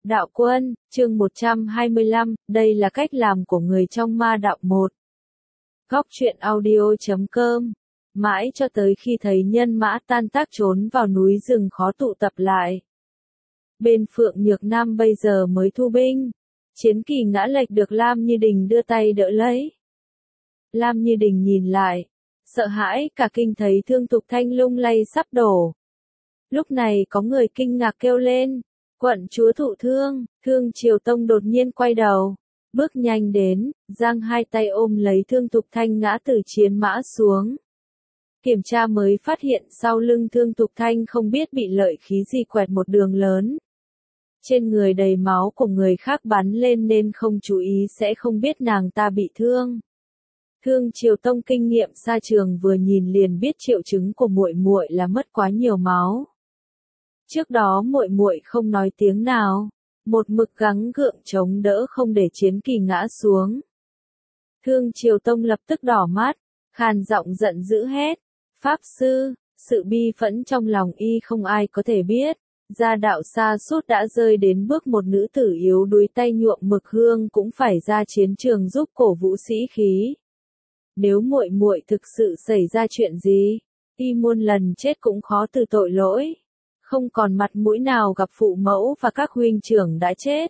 Đạo Quân, chương 125, đây là cách làm của người trong ma đạo 1. Góc truyện audio.com. Mãi cho tới khi thấy nhân mã tan tác trốn vào núi rừng khó tụ tập lại. Bên Phượng Nhược Nam bây giờ mới thu binh. Chiến kỳ ngã lệch được Lam Như Đình đưa tay đỡ lấy. Lam Như Đình nhìn lại, sợ hãi cả kinh thấy Thương Tục Thanh lung lay sắp đổ. Lúc này có người kinh ngạc kêu lên, quận chúa thụ thương. Thương Triều Tông đột nhiên quay đầu, bước nhanh đến, giang hai tay ôm lấy Thương Tục Thanh ngã từ chiến mã xuống. Kiểm tra mới phát hiện sau lưng Thương Tục Thanh không biết bị lợi khí gì quẹt một đường lớn. Trên người đầy máu của người khác bắn lên nên không chú ý sẽ không biết nàng ta bị thương. Thương Triều Tông kinh nghiệm xa trường vừa nhìn liền biết triệu chứng của muội muội là mất quá nhiều máu. Trước đó muội muội không nói tiếng nào, một mực gắng gượng chống đỡ không để chiến kỳ ngã xuống. Thương Triều Tông lập tức đỏ mắt, khàn giọng giận dữ hét, Pháp sư, sự bi phẫn trong lòng y không ai có thể biết. Gia đạo xa sút đã rơi đến bước một nữ tử yếu đuối tay nhuộm mực hương cũng phải ra chiến trường giúp cổ vũ sĩ khí. Nếu muội muội thực sự xảy ra chuyện gì, y muôn lần chết cũng khó từ tội lỗi. Không còn mặt mũi nào gặp phụ mẫu và các huynh trưởng đã chết.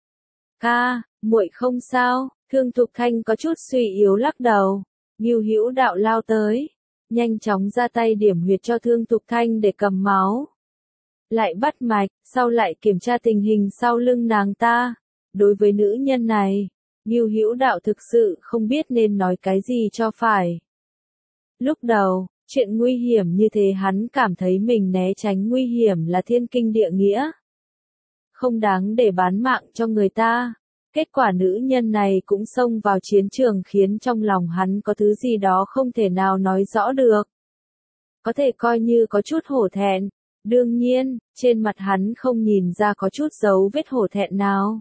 Ca, muội không sao. Thương Tục Thanh có chút suy yếu lắc đầu. Ngưu Hữu Đạo lao tới, nhanh chóng ra tay điểm huyệt cho Thương Tục Thanh để cầm máu. Lại bắt mạch, sau lại kiểm tra tình hình sau lưng nàng ta. Đối với nữ nhân này, Ngưu Hữu Đạo thực sự không biết nên nói cái gì cho phải. Lúc đầu, chuyện nguy hiểm như thế hắn cảm thấy mình né tránh nguy hiểm là thiên kinh địa nghĩa. Không đáng để bán mạng cho người ta. Kết quả nữ nhân này cũng xông vào chiến trường khiến trong lòng hắn có thứ gì đó không thể nào nói rõ được. Có thể coi như có chút hổ thẹn. Đương nhiên, trên mặt hắn không nhìn ra có chút dấu vết hổ thẹn nào.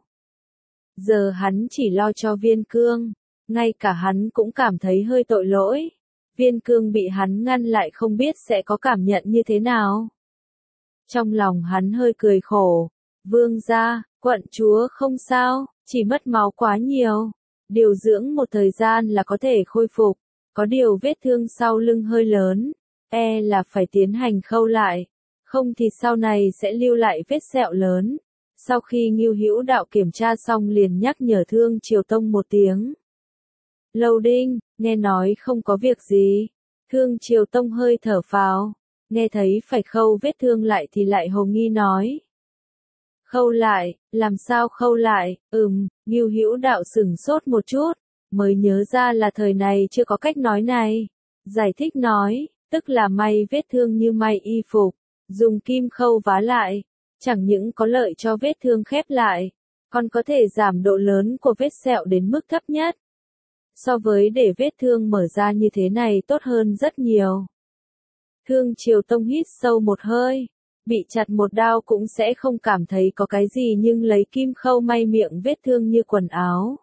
Giờ hắn chỉ lo cho Viên Cương, ngay cả hắn cũng cảm thấy hơi tội lỗi. Viên Cương bị hắn ngăn lại không biết sẽ có cảm nhận như thế nào. Trong lòng hắn hơi cười khổ. Vương gia, quận chúa không sao, chỉ mất máu quá nhiều. Điều dưỡng một thời gian là có thể khôi phục. Có điều vết thương sau lưng hơi lớn, là phải tiến hành khâu lại. Không thì sau này sẽ lưu lại vết sẹo lớn. Sau khi Ngưu Hữu Đạo kiểm tra xong liền nhắc nhở Thương Triều Tông một tiếng. Lâu Đinh, nghe nói không có việc gì. Thương Triều Tông hơi thở phào, nghe thấy phải khâu vết thương lại thì lại hồ nghi nói. Khâu lại, làm sao khâu lại? Ngưu Hữu Đạo sửng sốt một chút, mới nhớ ra là thời này chưa có cách nói này. Giải thích nói, tức là may vết thương như may y phục, dùng kim khâu vá lại, chẳng những có lợi cho vết thương khép lại, còn có thể giảm độ lớn của vết sẹo đến mức thấp nhất. So với để vết thương mở ra như thế này tốt hơn rất nhiều. Thương Triều Tông hít sâu một hơi, bị chặt một đao cũng sẽ không cảm thấy có cái gì nhưng lấy kim khâu may miệng vết thương như quần áo.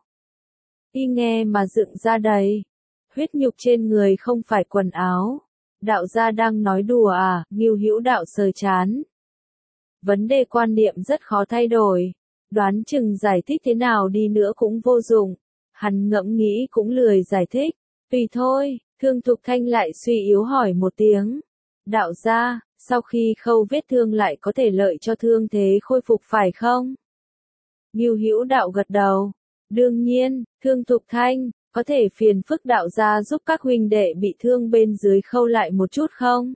Y nghe mà dựng ra đầy, huyết nhục trên người không phải quần áo. Đạo gia đang nói đùa à? Ngưu Hữu Đạo sờ chán. Vấn đề quan niệm rất khó thay đổi, đoán chừng giải thích thế nào đi nữa cũng vô dụng. Hắn ngẫm nghĩ cũng lười giải thích, tùy thôi. Thương Tục Thanh lại suy yếu hỏi một tiếng. Đạo gia, sau khi khâu vết thương lại có thể lợi cho thương thế khôi phục phải không? Ngưu Hữu Đạo gật đầu. Đương nhiên. Thương Tục Thanh, có thể phiền phức đạo gia giúp các huynh đệ bị thương bên dưới khâu lại một chút không?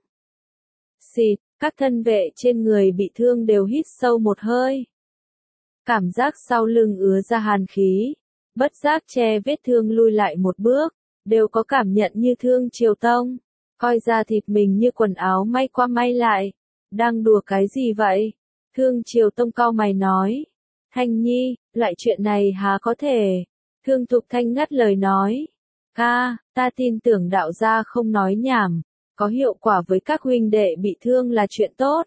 Xịt, các thân vệ trên người bị thương đều hít sâu một hơi. Cảm giác sau lưng ứa ra hàn khí, bất giác che vết thương lui lại một bước, đều có cảm nhận như Thương Triều Tông. Coi da thịt mình như quần áo may qua may lại. Đang đùa cái gì vậy? Thương Triều Tông cau mày nói. Thanh Nhi, loại chuyện này há có thể. Thương Tục Thanh ngắt lời nói. Ca, ta tin tưởng đạo gia không nói nhảm. Có hiệu quả với các huynh đệ bị thương là chuyện tốt.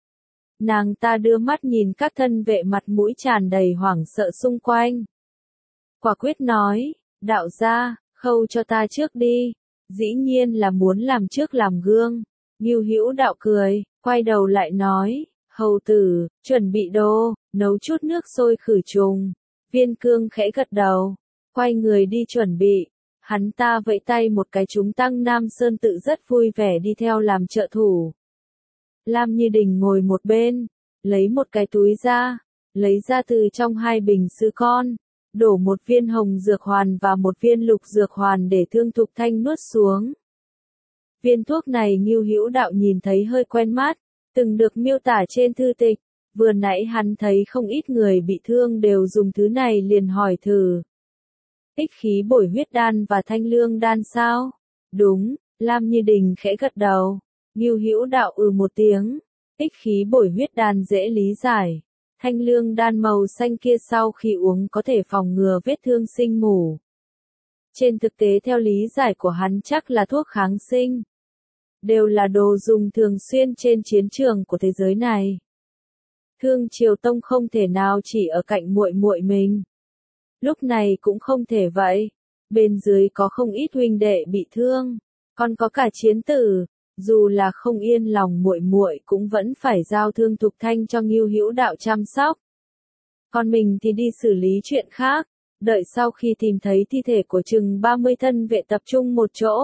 Nàng ta đưa mắt nhìn các thân vệ mặt mũi tràn đầy hoảng sợ xung quanh. Quả quyết nói, đạo gia, khâu cho ta trước đi. Dĩ nhiên là muốn làm trước làm gương. Ngưu Hữu Đạo cười, quay đầu lại nói, Hầu tử, chuẩn bị đồ, nấu chút nước sôi khử trùng. Viên Cương khẽ gật đầu, quay người đi chuẩn bị. Hắn ta vẫy tay một cái, chúng Tăng Nam Sơn Tự rất vui vẻ đi theo làm trợ thủ. Lam Như Đình ngồi một bên, lấy một cái túi ra, lấy ra từ trong 2 bình sứ con, đổ một viên hồng dược hoàn và một viên lục dược hoàn để Thương Thục Thanh nuốt xuống. Viên thuốc này Ngưu Hữu Đạo nhìn thấy hơi quen mắt, từng được miêu tả trên thư tịch, vừa nãy hắn thấy không ít người bị thương đều dùng thứ này liền hỏi thử. Ích khí bồi huyết đan và thanh lương đan sao? Đúng, Lam Như Đình khẽ gật đầu. Ngưu Hữu Đạo một tiếng. Ích khí bồi huyết đan dễ lý giải. Thanh lương đan màu xanh kia sau khi uống có thể phòng ngừa vết thương sinh mủ. Trên thực tế theo lý giải của hắn chắc là thuốc kháng sinh. Đều là đồ dùng thường xuyên trên chiến trường của thế giới này. Thương Triều Tông không thể nào chỉ ở cạnh muội muội mình. Lúc này cũng không thể vậy. Bên dưới có không ít huynh đệ bị thương, còn có cả chiến tử, dù là không yên lòng muội muội cũng vẫn phải giao Thương Thục Thanh cho Ngưu Hữu Đạo chăm sóc. Còn mình thì đi xử lý chuyện khác, đợi sau khi tìm thấy thi thể của chừng 30 thân vệ tập trung một chỗ.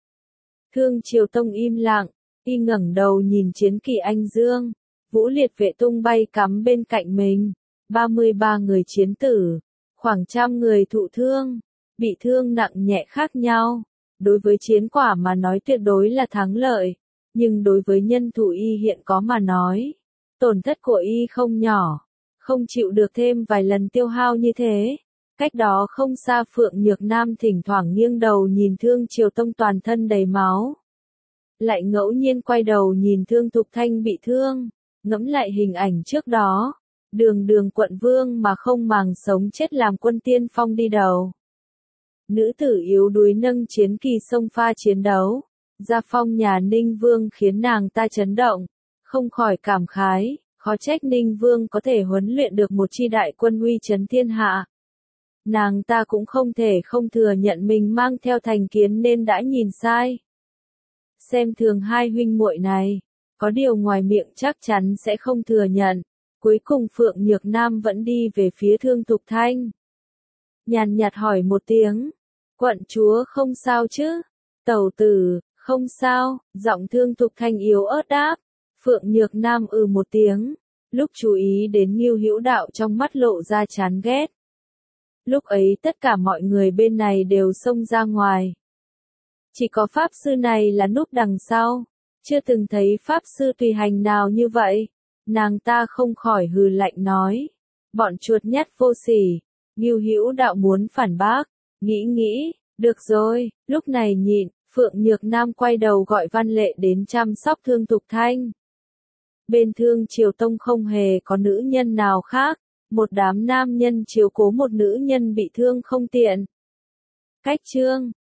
Thương Triều Tông im lặng, y ngẩng đầu nhìn chiến kỳ anh dương, Vũ Liệt vệ tung bay cắm bên cạnh mình, 33 người chiến tử, khoảng 100 người thụ thương, bị thương nặng nhẹ khác nhau. Đối với chiến quả mà nói tuyệt đối là thắng lợi, nhưng đối với nhân thủ y hiện có mà nói, tổn thất của y không nhỏ, không chịu được thêm vài lần tiêu hao như thế. Cách đó không xa Phượng Nhược Nam thỉnh thoảng nghiêng đầu nhìn Thương Triều Tông toàn thân đầy máu. Lại ngẫu nhiên quay đầu nhìn Thương Thục Thanh bị thương, ngẫm lại hình ảnh trước đó, đường quận vương mà không màng sống chết làm quân tiên phong đi đầu. Nữ tử yếu đuối nâng chiến kỳ xông pha chiến đấu, gia phong nhà Ninh Vương khiến nàng ta chấn động, không khỏi cảm khái, khó trách Ninh Vương có thể huấn luyện được một chi đại quân uy chấn thiên hạ. Nàng ta cũng không thể không thừa nhận mình mang theo thành kiến nên đã nhìn sai. Xem thường hai huynh muội này, có điều ngoài miệng chắc chắn sẽ không thừa nhận. Cuối cùng Phượng Nhược Nam vẫn đi về phía Thương Thục Thanh. Nhàn nhạt hỏi một tiếng, quận chúa không sao chứ? Tẩu tử, không sao, giọng Thương Thục Thanh yếu ớt đáp. Phượng Nhược Nam một tiếng, lúc chú ý đến Ngưu Hữu Đạo trong mắt lộ ra chán ghét. Lúc ấy tất cả mọi người bên này đều xông ra ngoài. Chỉ có pháp sư này là núp đằng sau, chưa từng thấy pháp sư tùy hành nào như vậy. Nàng ta không khỏi hừ lạnh nói, bọn chuột nhắt vô sỉ. Ngưu Hữu Đạo muốn phản bác, nghĩ, được rồi, lúc này nhịn. Phượng Nhược Nam quay đầu gọi Văn Lệ đến chăm sóc Thương Thục Thanh. Bên Thương Triều Tông không hề có nữ nhân nào khác, một đám nam nhân chiếu cố một nữ nhân bị thương không tiện. Cách chương